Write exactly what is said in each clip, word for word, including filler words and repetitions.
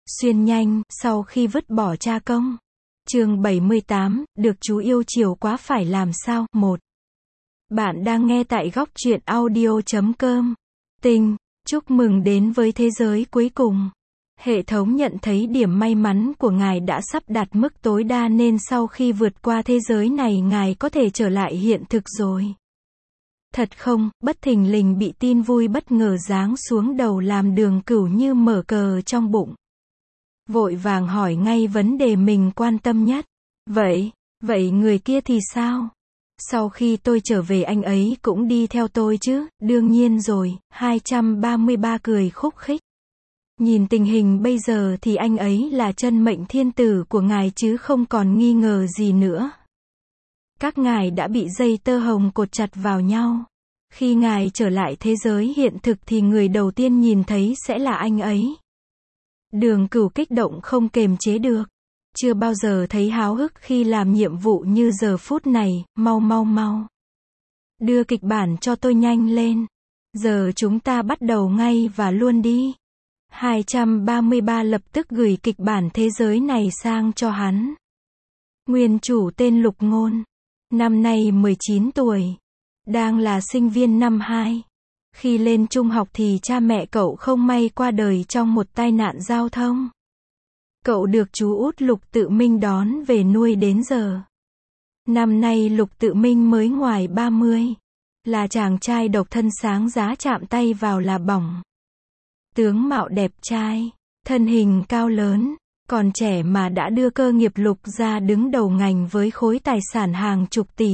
Xuyên nhanh, sau khi vứt bỏ cha công. Chương bảy mươi tám, được chú yêu chiều quá phải làm sao? một. Bạn đang nghe tại góc truyện audio chấm com. Tinh, chúc mừng đến với thế giới cuối cùng. Hệ thống nhận thấy điểm may mắn của ngài đã sắp đạt mức tối đa nên sau khi vượt qua thế giới này ngài có thể trở lại hiện thực rồi. Thật không? Bất thình lình bị tin vui bất ngờ giáng xuống đầu làm Đường Cửu như mở cờ trong bụng. Vội vàng hỏi ngay vấn đề mình quan tâm nhất. Vậy, vậy người kia thì sao? Sau khi tôi trở về anh ấy cũng đi theo tôi chứ? Đương nhiên rồi, hai trăm ba mươi ba cười khúc khích. Nhìn tình hình bây giờ thì anh ấy là chân mệnh thiên tử của ngài chứ không còn nghi ngờ gì nữa. Các ngài đã bị dây tơ hồng cột chặt vào nhau. Khi ngài trở lại thế giới hiện thực thì người đầu tiên nhìn thấy sẽ là anh ấy. Đường Cửu kích động không kềm chế được. Chưa bao giờ thấy háo hức khi làm nhiệm vụ như giờ phút này, mau mau mau. Đưa kịch bản cho tôi nhanh lên. Giờ chúng ta bắt đầu ngay và luôn đi. hai trăm ba mươi ba lập tức gửi kịch bản thế giới này sang cho hắn. Nguyên chủ tên Lục Ngôn. Năm nay mười chín tuổi. Đang là sinh viên năm hai. Khi lên trung học thì cha mẹ cậu không may qua đời trong một tai nạn giao thông. Cậu được chú út Lục Tự Minh đón về nuôi đến giờ. Năm nay Lục Tự Minh mới ngoài ba mươi. Là chàng trai độc thân sáng giá chạm tay vào là bỏng. Tướng mạo đẹp trai, thân hình cao lớn, còn trẻ mà đã đưa cơ nghiệp Lục ra đứng đầu ngành với khối tài sản hàng chục tỷ.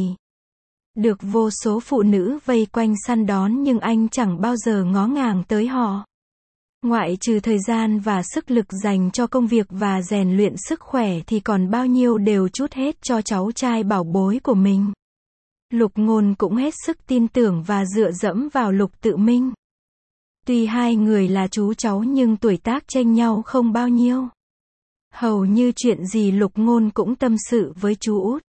Được vô số phụ nữ vây quanh săn đón nhưng anh chẳng bao giờ ngó ngàng tới họ. Ngoại trừ thời gian và sức lực dành cho công việc và rèn luyện sức khỏe thì còn bao nhiêu đều trút hết cho cháu trai bảo bối của mình. Lục Ngôn cũng hết sức tin tưởng và dựa dẫm vào Lục Tự Minh. Tuy hai người là chú cháu nhưng tuổi tác chênh nhau không bao nhiêu. Hầu như chuyện gì Lục Ngôn cũng tâm sự với chú út.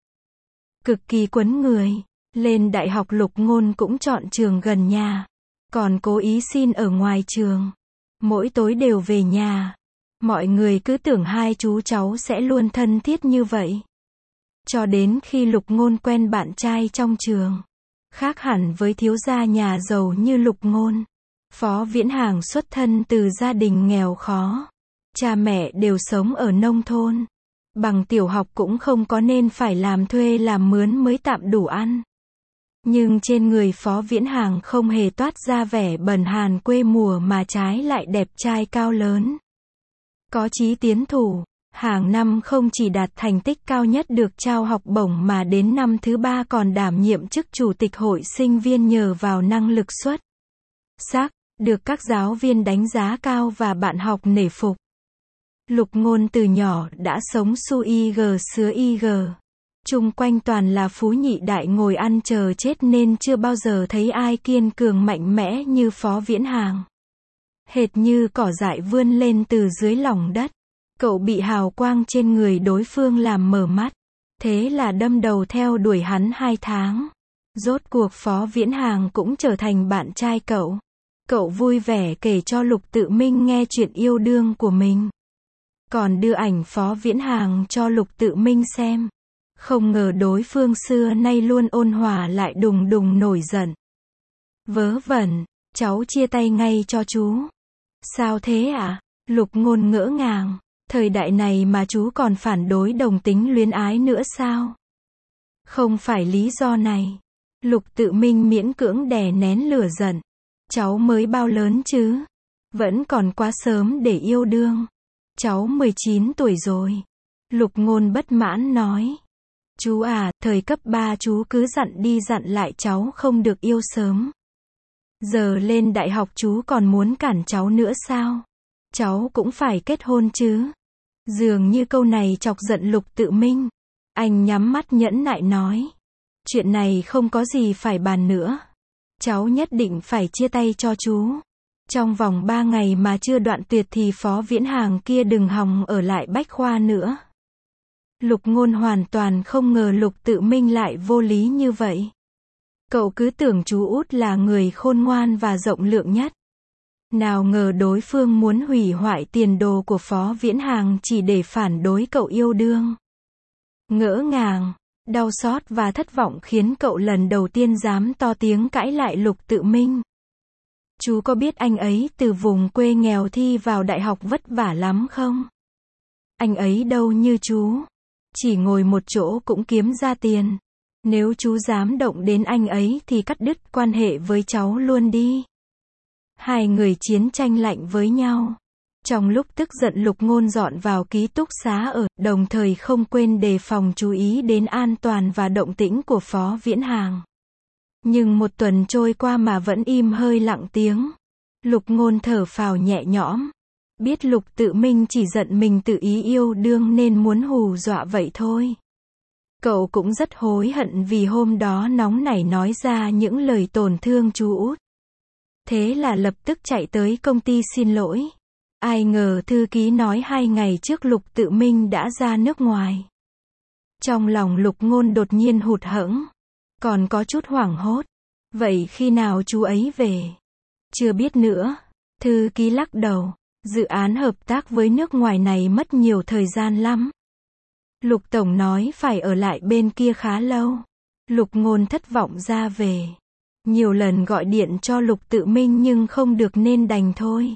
Cực kỳ quấn người. Lên đại học Lục Ngôn cũng chọn trường gần nhà. Còn cố ý xin ở ngoài trường. Mỗi tối đều về nhà. Mọi người cứ tưởng hai chú cháu sẽ luôn thân thiết như vậy. Cho đến khi Lục Ngôn quen bạn trai trong trường. Khác hẳn với thiếu gia nhà giàu như Lục Ngôn. Phó Viễn Hàng xuất thân từ gia đình nghèo khó. Cha mẹ đều sống ở nông thôn. Bằng tiểu học cũng không có nên phải làm thuê làm mướn mới tạm đủ ăn. Nhưng trên người Phó Viễn Hàng không hề toát ra vẻ bần hàn quê mùa mà trái lại đẹp trai cao lớn. Có chí tiến thủ, hàng năm không chỉ đạt thành tích cao nhất được trao học bổng mà đến năm thứ ba còn đảm nhiệm chức chủ tịch hội sinh viên nhờ vào năng lực xuất sắc, được các giáo viên đánh giá cao và bạn học nể phục. Lục Ngôn từ nhỏ đã sống su y gờ sứa y gờ. Chung quanh toàn là phú nhị đại ngồi ăn chờ chết nên chưa bao giờ thấy ai kiên cường mạnh mẽ như Phó Viễn Hàng. Hệt như cỏ dại vươn lên từ dưới lòng đất. Cậu bị hào quang trên người đối phương làm mở mắt. Thế là đâm đầu theo đuổi hắn hai tháng. Rốt cuộc Phó Viễn Hàng cũng trở thành bạn trai cậu. Cậu vui vẻ kể cho Lục Tự Minh nghe chuyện yêu đương của mình. Còn đưa ảnh Phó Viễn Hàng cho Lục Tự Minh xem. Không ngờ đối phương xưa nay luôn ôn hòa lại đùng đùng nổi giận. Vớ vẩn, cháu chia tay ngay cho chú. Sao thế ạ? À? Lục Ngôn ngỡ ngàng. Thời đại này mà chú còn phản đối đồng tính luyến ái nữa sao? Không phải lý do này. Lục Tự Minh miễn cưỡng đè nén lửa giận. Cháu mới bao lớn chứ? Vẫn còn quá sớm để yêu đương. Cháu mười chín tuổi rồi. Lục Ngôn bất mãn nói. Chú à, thời cấp ba chú cứ dặn đi dặn lại cháu không được yêu sớm. Giờ lên đại học chú còn muốn cản cháu nữa sao? Cháu cũng phải kết hôn chứ. Dường như câu này chọc giận Lục Tự Minh. Anh nhắm mắt nhẫn nại nói. Chuyện này không có gì phải bàn nữa. Cháu nhất định phải chia tay cho chú. Trong vòng ba ngày mà chưa đoạn tuyệt thì Phó Viễn Hàng kia đừng hòng ở lại Bách Khoa nữa. Lục Ngôn hoàn toàn không ngờ Lục Tự Minh lại vô lý như vậy. Cậu cứ tưởng chú út là người khôn ngoan và rộng lượng nhất. Nào ngờ đối phương muốn hủy hoại tiền đồ của Phó Viễn Hàng chỉ để phản đối cậu yêu đương. Ngỡ ngàng, đau xót và thất vọng khiến cậu lần đầu tiên dám to tiếng cãi lại Lục Tự Minh. Chú có biết anh ấy từ vùng quê nghèo thi vào đại học vất vả lắm không? Anh ấy đâu như chú. Chỉ ngồi một chỗ cũng kiếm ra tiền. Nếu chú dám động đến anh ấy thì cắt đứt quan hệ với cháu luôn đi. Hai người chiến tranh lạnh với nhau. Trong lúc tức giận Lục Ngôn dọn vào ký túc xá ở, đồng thời không quên đề phòng chú ý đến an toàn và động tĩnh của Phó Viễn Hàng. Nhưng một tuần trôi qua mà vẫn im hơi lặng tiếng. Lục Ngôn thở phào nhẹ nhõm. Biết Lục Tự Minh chỉ giận mình tự ý yêu đương nên muốn hù dọa vậy thôi. Cậu cũng rất hối hận vì hôm đó nóng nảy nói ra những lời tổn thương chú út. Thế là lập tức chạy tới công ty xin lỗi. Ai ngờ thư ký nói hai ngày trước Lục Tự Minh đã ra nước ngoài. Trong lòng Lục Ngôn đột nhiên hụt hẫng. Còn có chút hoảng hốt. Vậy khi nào chú ấy về? Chưa biết nữa. Thư ký lắc đầu. Dự án hợp tác với nước ngoài này mất nhiều thời gian lắm. Lục Tổng nói phải ở lại bên kia khá lâu. Lục Ngôn thất vọng ra về. Nhiều lần gọi điện cho Lục Tự Minh nhưng không được nên đành thôi.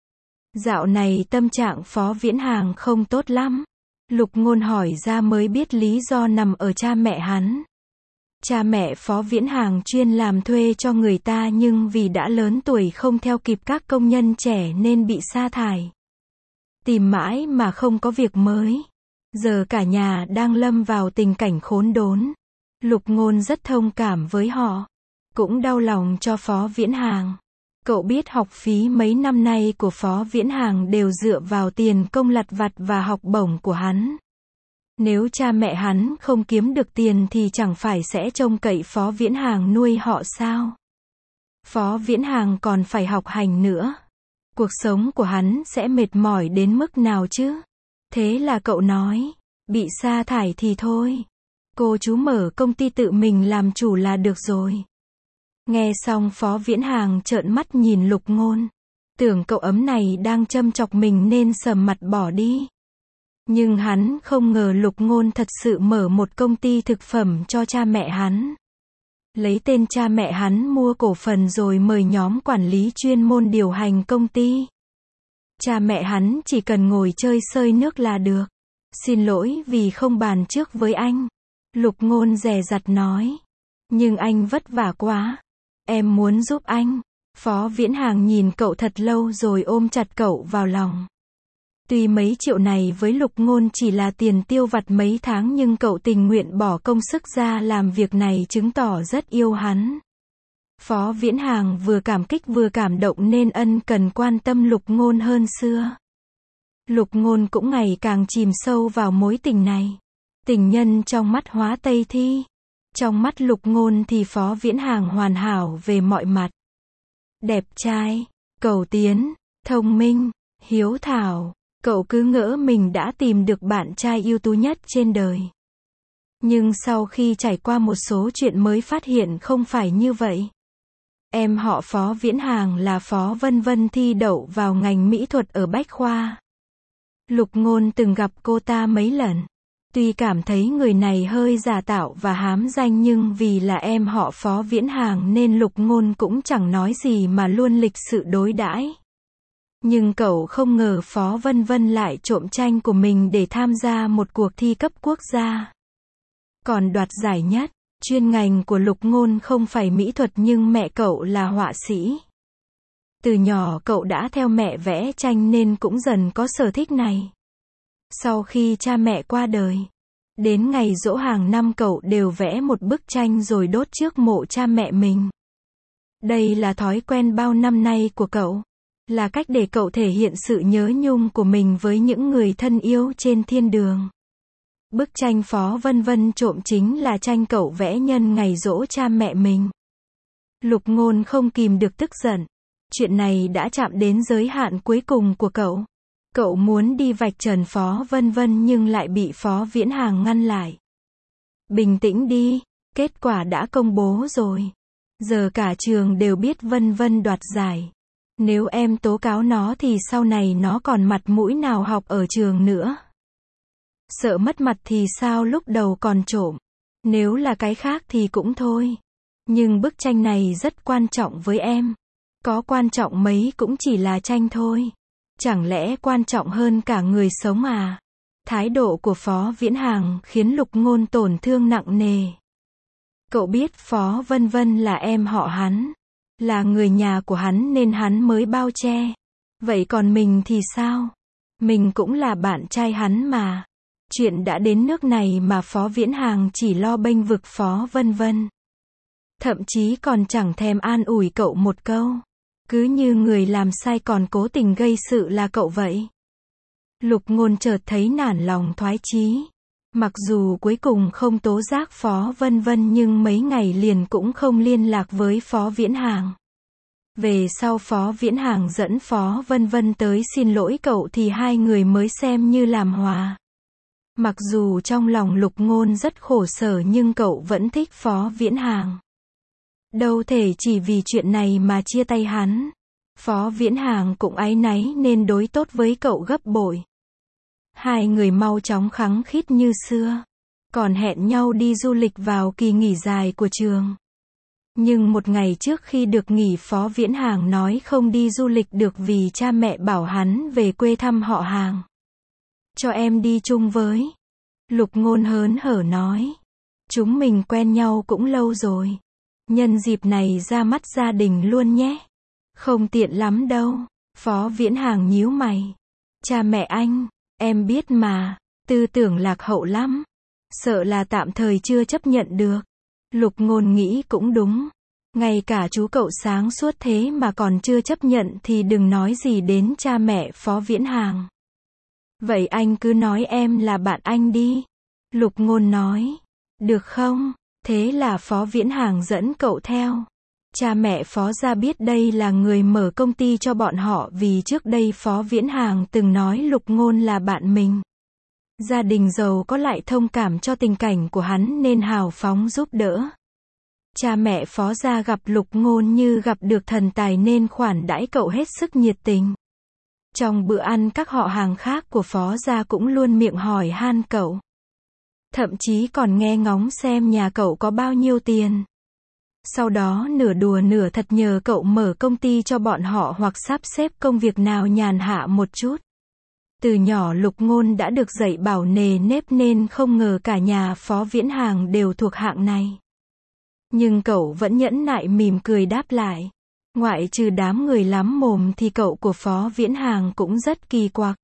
Dạo này tâm trạng Phó Viễn Hàng không tốt lắm. Lục Ngôn hỏi ra mới biết lý do nằm ở cha mẹ hắn. Cha mẹ Phó Viễn Hàng chuyên làm thuê cho người ta nhưng vì đã lớn tuổi không theo kịp các công nhân trẻ nên bị sa thải. Tìm mãi mà không có việc mới. Giờ cả nhà đang lâm vào tình cảnh khốn đốn. Lục Ngôn rất thông cảm với họ. Cũng đau lòng cho Phó Viễn Hàng. Cậu biết học phí mấy năm nay của Phó Viễn Hàng đều dựa vào tiền công lặt vặt và học bổng của hắn. Nếu cha mẹ hắn không kiếm được tiền thì chẳng phải sẽ trông cậy Phó Viễn Hàng nuôi họ sao? Phó Viễn Hàng còn phải học hành nữa. Cuộc sống của hắn sẽ mệt mỏi đến mức nào chứ? Thế là cậu nói, bị sa thải thì thôi. Cô chú mở công ty tự mình làm chủ là được rồi. Nghe xong Phó Viễn Hàng trợn mắt nhìn Lục Ngôn. Tưởng cậu ấm này đang châm chọc mình nên sầm mặt bỏ đi. Nhưng hắn không ngờ Lục Ngôn thật sự mở một công ty thực phẩm cho cha mẹ hắn. Lấy tên cha mẹ hắn mua cổ phần rồi mời nhóm quản lý chuyên môn điều hành công ty. Cha mẹ hắn chỉ cần ngồi chơi sơi nước là được. Xin lỗi vì không bàn trước với anh. Lục Ngôn dè dặt nói. Nhưng anh vất vả quá. Em muốn giúp anh. Phó Viễn Hàng nhìn cậu thật lâu rồi ôm chặt cậu vào lòng. Tuy mấy triệu này với Lục Ngôn chỉ là tiền tiêu vặt mấy tháng nhưng cậu tình nguyện bỏ công sức ra làm việc này chứng tỏ rất yêu hắn. Phó Viễn Hàng vừa cảm kích vừa cảm động nên ân cần quan tâm Lục Ngôn hơn xưa. Lục Ngôn cũng ngày càng chìm sâu vào mối tình này. Tình nhân trong mắt Hóa Tây Thi. Trong mắt Lục Ngôn thì Phó Viễn Hàng hoàn hảo về mọi mặt. Đẹp trai, cầu tiến, thông minh, hiếu thảo. Cậu cứ ngỡ mình đã tìm được bạn trai ưu tú nhất trên đời. Nhưng sau khi trải qua một số chuyện mới phát hiện không phải như vậy. Em họ Phó Viễn Hàng là Phó Vân Vân thi đậu vào ngành mỹ thuật ở Bách Khoa. Lục Ngôn từng gặp cô ta mấy lần. Tuy cảm thấy người này hơi giả tạo và hám danh nhưng vì là em họ Phó Viễn Hàng nên Lục Ngôn cũng chẳng nói gì mà luôn lịch sự đối đãi. Nhưng cậu không ngờ Phó Vân Vân lại trộm tranh của mình để tham gia một cuộc thi cấp quốc gia. Còn đoạt giải nhất. Chuyên ngành của Lục Ngôn không phải mỹ thuật nhưng mẹ cậu là họa sĩ. Từ nhỏ cậu đã theo mẹ vẽ tranh nên cũng dần có sở thích này. Sau khi cha mẹ qua đời, đến ngày giỗ hàng năm cậu đều vẽ một bức tranh rồi đốt trước mộ cha mẹ mình. Đây là thói quen bao năm nay của cậu. Là cách để cậu thể hiện sự nhớ nhung của mình với những người thân yêu trên thiên đường. Bức tranh Phó Vân Vân trộm chính là tranh cậu vẽ nhân ngày giỗ cha mẹ mình. Lục Ngôn không kìm được tức giận. Chuyện này đã chạm đến giới hạn cuối cùng của cậu. Cậu muốn đi vạch trần Phó Vân Vân nhưng lại bị Phó Viễn Hàng ngăn lại. Bình tĩnh đi, kết quả đã công bố rồi. Giờ cả trường đều biết Vân Vân đoạt giải. Nếu em tố cáo nó thì sau này nó còn mặt mũi nào học ở trường nữa. Sợ mất mặt thì sao lúc đầu còn trộm. Nếu là cái khác thì cũng thôi. Nhưng bức tranh này rất quan trọng với em. Có quan trọng mấy cũng chỉ là tranh thôi. Chẳng lẽ quan trọng hơn cả người sống à? Thái độ của Phó Viễn Hàng khiến Lục Ngôn tổn thương nặng nề. Cậu biết Phó Vân Vân là em họ hắn, là người nhà của hắn nên hắn mới bao che. Vậy còn mình thì sao? Mình cũng là bạn trai hắn mà. Chuyện đã đến nước này mà Phó Viễn Hàng chỉ lo bênh vực Phó Vân Vân. Thậm chí còn chẳng thèm an ủi cậu một câu. Cứ như người làm sai còn cố tình gây sự là cậu vậy. Lục Ngôn chợt thấy nản lòng thoái chí. Mặc dù cuối cùng không tố giác Phó Vân Vân nhưng mấy ngày liền cũng không liên lạc với Phó Viễn Hàng. Về sau Phó Viễn Hàng dẫn Phó Vân Vân tới xin lỗi cậu thì hai người mới xem như làm hòa. Mặc dù trong lòng Lục Ngôn rất khổ sở nhưng cậu vẫn thích Phó Viễn Hàng. Đâu thể chỉ vì chuyện này mà chia tay hắn. Phó Viễn Hàng cũng áy náy nên đối tốt với cậu gấp bội. Hai người mau chóng khăng khít như xưa. Còn hẹn nhau đi du lịch vào kỳ nghỉ dài của trường. Nhưng một ngày trước khi được nghỉ Phó Viễn Hàng nói không đi du lịch được vì cha mẹ bảo hắn về quê thăm họ hàng. Cho em đi chung với. Lục Ngôn hớn hở nói. Chúng mình quen nhau cũng lâu rồi. Nhân dịp này ra mắt gia đình luôn nhé. Không tiện lắm đâu. Phó Viễn Hàng nhíu mày. Cha mẹ anh, em biết mà, tư tưởng lạc hậu lắm. Sợ là tạm thời chưa chấp nhận được. Lục Ngôn nghĩ cũng đúng. Ngay cả chú cậu sáng suốt thế mà còn chưa chấp nhận thì đừng nói gì đến cha mẹ Phó Viễn Hàng. Vậy anh cứ nói em là bạn anh đi. Lục Ngôn nói. Được không? Thế là Phó Viễn Hàng dẫn cậu theo. Cha mẹ Phó gia biết đây là người mở công ty cho bọn họ vì trước đây Phó Viễn Hàng từng nói Lục Ngôn là bạn mình. Gia đình giàu có lại thông cảm cho tình cảnh của hắn nên hào phóng giúp đỡ. Cha mẹ Phó gia gặp Lục Ngôn như gặp được thần tài nên khoản đãi cậu hết sức nhiệt tình. Trong bữa ăn các họ hàng khác của Phó gia cũng luôn miệng hỏi han cậu. Thậm chí còn nghe ngóng xem nhà cậu có bao nhiêu tiền. Sau đó nửa đùa nửa thật nhờ cậu mở công ty cho bọn họ hoặc sắp xếp công việc nào nhàn hạ một chút. Từ nhỏ Lục Ngôn đã được dạy bảo nề nếp nên không ngờ cả nhà Phó Viễn Hàng đều thuộc hạng này. Nhưng cậu vẫn nhẫn nại mỉm cười đáp lại. Ngoại trừ đám người lắm mồm thì cậu của Phó Viễn Hàng cũng rất kỳ quặc.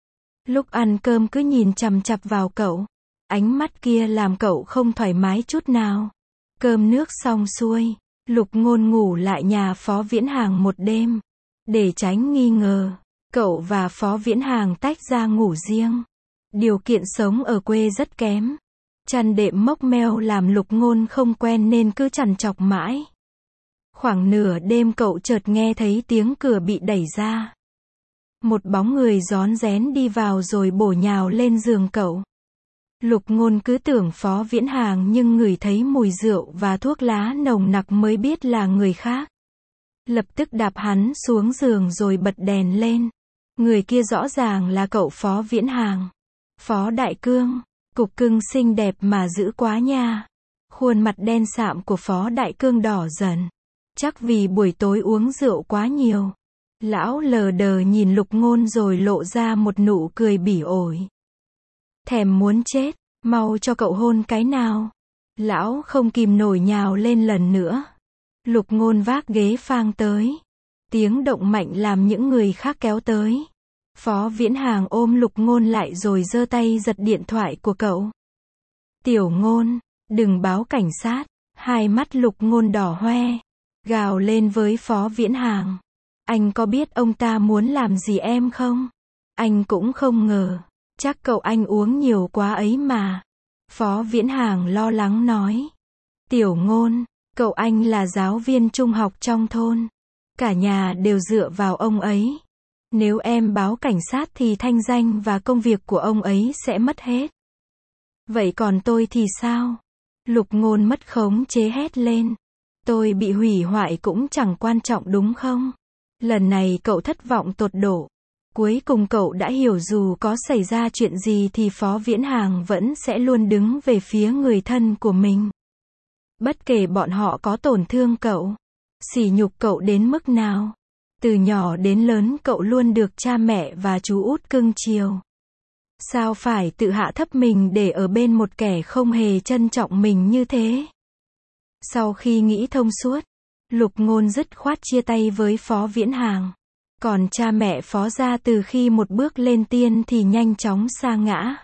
Lúc ăn cơm cứ nhìn chằm chằm vào cậu. Ánh mắt kia làm cậu không thoải mái chút nào. Cơm nước xong xuôi, Lục Ngôn ngủ lại nhà Phó Viễn Hàng một đêm. Để tránh nghi ngờ, cậu và Phó Viễn Hàng tách ra ngủ riêng. Điều kiện sống ở quê rất kém. Chăn đệm mốc meo làm Lục Ngôn không quen nên cứ trằn trọc mãi. Khoảng nửa đêm cậu chợt nghe thấy tiếng cửa bị đẩy ra. Một bóng người rón rén đi vào rồi bổ nhào lên giường cậu. Lục Ngôn cứ tưởng Phó Viễn Hàng nhưng ngửi thấy mùi rượu và thuốc lá nồng nặc mới biết là người khác. Lập tức đạp hắn xuống giường rồi bật đèn lên. Người kia rõ ràng là cậu Phó Viễn Hàng. Phó Đại Cương, cục cưng xinh đẹp mà dữ quá nha. Khuôn mặt đen sạm của Phó Đại Cương đỏ dần. Chắc vì buổi tối uống rượu quá nhiều. Lão lờ đờ nhìn Lục Ngôn rồi lộ ra một nụ cười bỉ ổi. Thèm muốn chết, mau cho cậu hôn cái nào. Lão không kìm nổi nhào lên lần nữa. Lục Ngôn vác ghế phang tới. Tiếng động mạnh làm những người khác kéo tới. Phó Viễn Hàng ôm Lục Ngôn lại rồi giơ tay giật điện thoại của cậu. Tiểu Ngôn, đừng báo cảnh sát. Hai mắt Lục Ngôn đỏ hoe. Gào lên với Phó Viễn Hàng. Anh có biết ông ta muốn làm gì em không? Anh cũng không ngờ. Chắc cậu anh uống nhiều quá ấy mà. Phó Viễn Hàng lo lắng nói. Tiểu Ngôn, cậu anh là giáo viên trung học trong thôn. Cả nhà đều dựa vào ông ấy. Nếu em báo cảnh sát thì thanh danh và công việc của ông ấy sẽ mất hết. Vậy còn tôi thì sao? Lục Ngôn mất khống chế hét lên. Tôi bị hủy hoại cũng chẳng quan trọng đúng không? Lần này cậu thất vọng tột độ. Cuối cùng cậu đã hiểu dù có xảy ra chuyện gì thì Phó Viễn Hàng vẫn sẽ luôn đứng về phía người thân của mình. Bất kể bọn họ có tổn thương cậu, sỉ nhục cậu đến mức nào. Từ nhỏ đến lớn cậu luôn được cha mẹ và chú út cưng chiều. Sao phải tự hạ thấp mình để ở bên một kẻ không hề trân trọng mình như thế? Sau khi nghĩ thông suốt, Lục Ngôn dứt khoát chia tay với Phó Viễn Hàng. Còn cha mẹ Phó gia từ khi một bước lên tiên thì nhanh chóng sa ngã.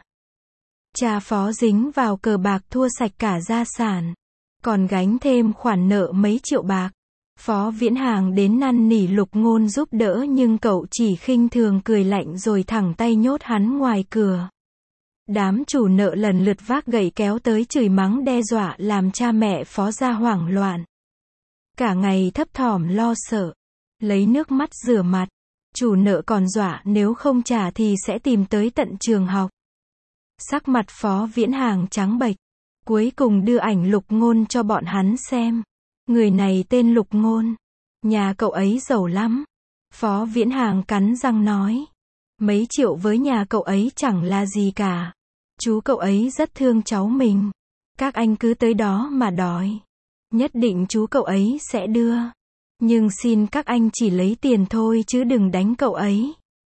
Cha Phó dính vào cờ bạc thua sạch cả gia sản, còn gánh thêm khoản nợ mấy triệu bạc. Phó Viễn Hàng đến năn nỉ Lục Ngôn giúp đỡ nhưng cậu chỉ khinh thường cười lạnh rồi thẳng tay nhốt hắn ngoài cửa. Đám chủ nợ lần lượt vác gậy kéo tới chửi mắng đe dọa làm cha mẹ Phó gia hoảng loạn. Cả ngày thấp thỏm lo sợ, lấy nước mắt rửa mặt. Chủ nợ còn dọa nếu không trả thì sẽ tìm tới tận trường học. Sắc mặt Phó Viễn Hàng trắng bệch. Cuối cùng đưa ảnh Lục Ngôn cho bọn hắn xem. Người này tên Lục Ngôn. Nhà cậu ấy giàu lắm. Phó Viễn Hàng cắn răng nói. Mấy triệu với nhà cậu ấy chẳng là gì cả. Chú cậu ấy rất thương cháu mình. Các anh cứ tới đó mà đòi. Nhất định chú cậu ấy sẽ đưa. Nhưng xin các anh chỉ lấy tiền thôi chứ đừng đánh cậu ấy.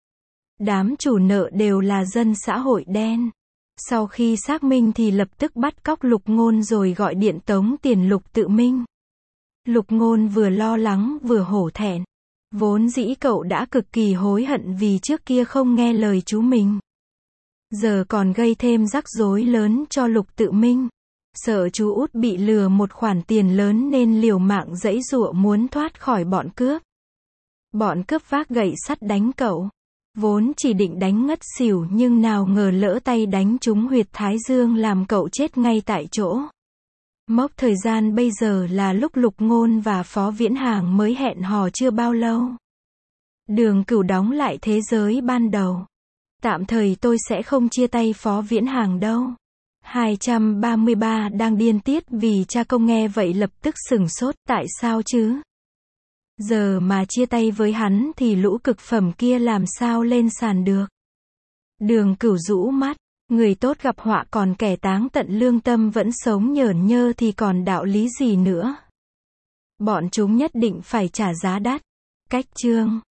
Đám chủ nợ đều là dân xã hội đen. Sau khi xác minh thì lập tức bắt cóc Lục Ngôn rồi gọi điện tống tiền Lục Tự Minh. Lục Ngôn vừa lo lắng vừa hổ thẹn. Vốn dĩ cậu đã cực kỳ hối hận vì trước kia không nghe lời chú mình. Giờ còn gây thêm rắc rối lớn cho Lục Tự Minh. Sợ chú út bị lừa một khoản tiền lớn nên liều mạng giãy giụa muốn thoát khỏi bọn cướp. Bọn cướp vác gậy sắt đánh cậu. Vốn chỉ định đánh ngất xỉu nhưng nào ngờ lỡ tay đánh trúng huyệt thái dương làm cậu chết ngay tại chỗ. Mốc thời gian bây giờ là lúc Lục Ngôn và Phó Viễn Hàng mới hẹn hò chưa bao lâu. Đường Cửu đóng lại thế giới ban đầu. Tạm thời tôi sẽ không chia tay Phó Viễn Hàng đâu. hai trăm ba mươi ba đang điên tiết vì cha công nghe vậy lập tức sửng sốt, tại sao chứ? Giờ mà chia tay với hắn thì lũ cực phẩm kia làm sao lên sàn được? Đường Cửu rũ mắt, người tốt gặp họa còn kẻ táng tận lương tâm vẫn sống nhởn nhơ thì còn đạo lý gì nữa? Bọn chúng nhất định phải trả giá đắt. Cách chương